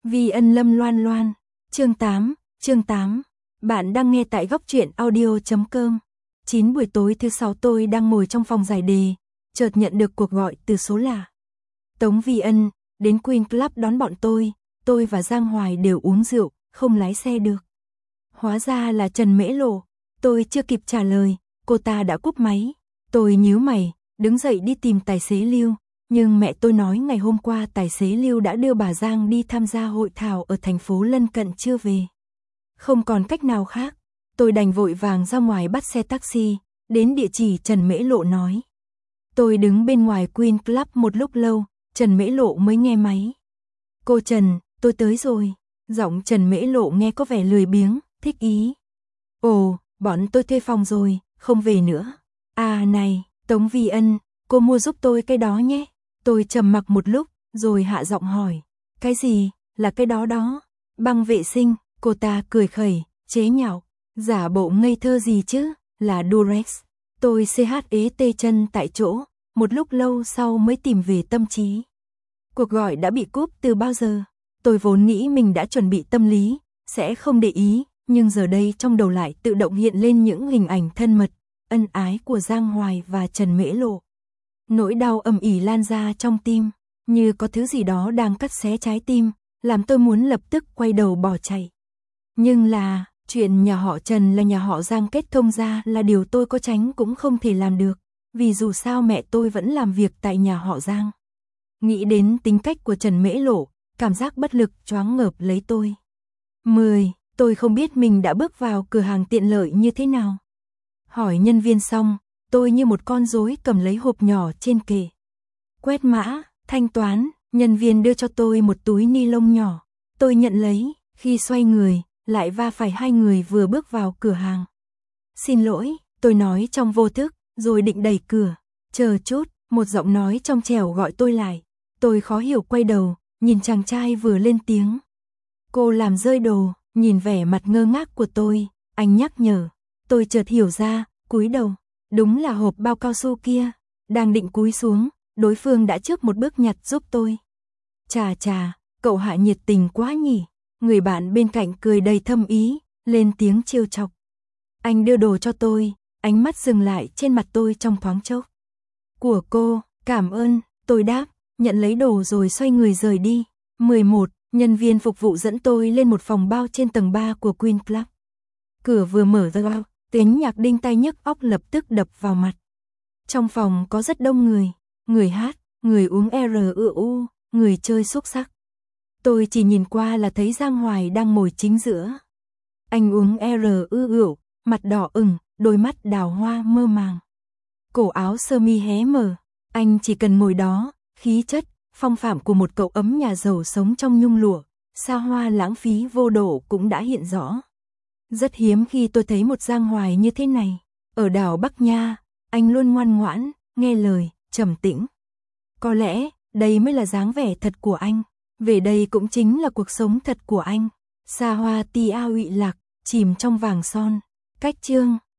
Vi Ân Lâm Loan Loan, chương 8. Bạn đang nghe tại góc truyện audio.com. 9 buổi tối thứ 6 tôi đang ngồi trong phòng giải đề, chợt nhận được cuộc gọi từ số lạ. Tống Vi Ân, đến Queen Club đón bọn tôi và Giang Hoài đều uống rượu, không lái xe được. Hóa ra là Trần Mễ Lộ, tôi chưa kịp trả lời, cô ta đã cúp máy. Tôi nhíu mày, đứng dậy đi tìm tài xế Lưu. Nhưng mẹ tôi nói ngày hôm qua tài xế Lưu đã đưa bà Giang đi tham gia hội thảo ở thành phố lân cận chưa về. Không còn cách nào khác, tôi đành vội vàng ra ngoài bắt xe taxi, đến địa chỉ Trần Mễ Lộ nói. Tôi đứng bên ngoài Queen Club một lúc lâu, Trần Mễ Lộ mới nghe máy. Cô Trần, tôi tới rồi. Giọng Trần Mễ Lộ nghe có vẻ lười biếng, thích ý. Ồ, bọn tôi thuê phòng rồi, không về nữa. À này, Tống Vi Ân, cô mua giúp tôi cái đó nhé. Tôi trầm mặc một lúc, rồi hạ giọng hỏi. Cái gì, là cái đó đó? Băng vệ sinh, cô ta cười khẩy, chế nhạo. Giả bộ ngây thơ gì chứ, là Durex. Tôi CHET chân tại chỗ, một lúc lâu sau mới tìm về tâm trí. Cuộc gọi đã bị cúp từ bao giờ? Tôi vốn nghĩ mình đã chuẩn bị tâm lý, sẽ không để ý, nhưng giờ đây trong đầu lại tự động hiện lên những hình ảnh thân mật, ân ái của Giang Hoài và Trần Mễ Lộ. Nỗi đau ầm ỉ lan ra trong tim, như có thứ gì đó đang cắt xé trái tim, làm tôi muốn lập tức quay đầu bỏ chạy. Nhưng là, chuyện nhà họ Trần là nhà họ Giang kết thông ra là điều tôi có tránh cũng không thể làm được, vì dù sao mẹ tôi vẫn làm việc tại nhà họ Giang. Nghĩ đến tính cách của Trần Mễ Lộ, cảm giác bất lực choáng ngợp lấy tôi. Tôi không biết mình đã bước vào cửa hàng tiện lợi như thế nào. Hỏi nhân viên xong, tôi như một con rối cầm lấy hộp nhỏ trên kệ. Quét mã, thanh toán, nhân viên đưa cho tôi một túi ni lông nhỏ. Tôi nhận lấy, khi xoay người, lại va phải hai người vừa bước vào cửa hàng. Xin lỗi, tôi nói trong vô thức, rồi định đẩy cửa. Chờ chút, một giọng nói trong trẻo gọi tôi lại. Tôi khó hiểu quay đầu, nhìn chàng trai vừa lên tiếng. Cô làm rơi đồ, nhìn vẻ mặt ngơ ngác của tôi, anh nhắc nhở. Tôi chợt hiểu ra, cúi đầu. Đúng là hộp bao cao su kia. Đang định cúi xuống, đối phương đã trước một bước nhặt giúp tôi. Chà, cậu Hạ nhiệt tình quá nhỉ. Người bạn bên cạnh cười đầy thâm ý, lên tiếng trêu chọc. Anh đưa đồ cho tôi, ánh mắt dừng lại trên mặt tôi trong thoáng chốc. Của cô, cảm ơn, tôi đáp, nhận lấy đồ rồi xoay người rời đi. 11. Nhân viên phục vụ dẫn tôi lên một phòng bao trên tầng 3 của Queen Club. Cửa vừa mở ra, tiếng nhạc đinh tai nhức óc lập tức đập vào mặt. Trong phòng có rất đông người hát, người uống rượu, người chơi xúc xắc. Tôi chỉ nhìn qua là thấy Giang Hoài đang ngồi chính giữa. Anh uống rượu, mặt đỏ ửng, đôi mắt đào hoa mơ màng. Cổ áo sơ mi hé mở, anh chỉ cần ngồi đó, khí chất, phong phạm của một cậu ấm nhà giàu sống trong nhung lụa, xa hoa lãng phí vô độ cũng đã hiện rõ. Rất hiếm khi tôi thấy một Giang Hoài như thế này. Ở đảo Bắc Nha, anh luôn ngoan ngoãn, nghe lời, trầm tĩnh. Có lẽ, đây mới là dáng vẻ thật của anh. Về đây cũng chính là cuộc sống thật của anh. Xa hoa tia uy lạc, chìm trong vàng son. Cách chương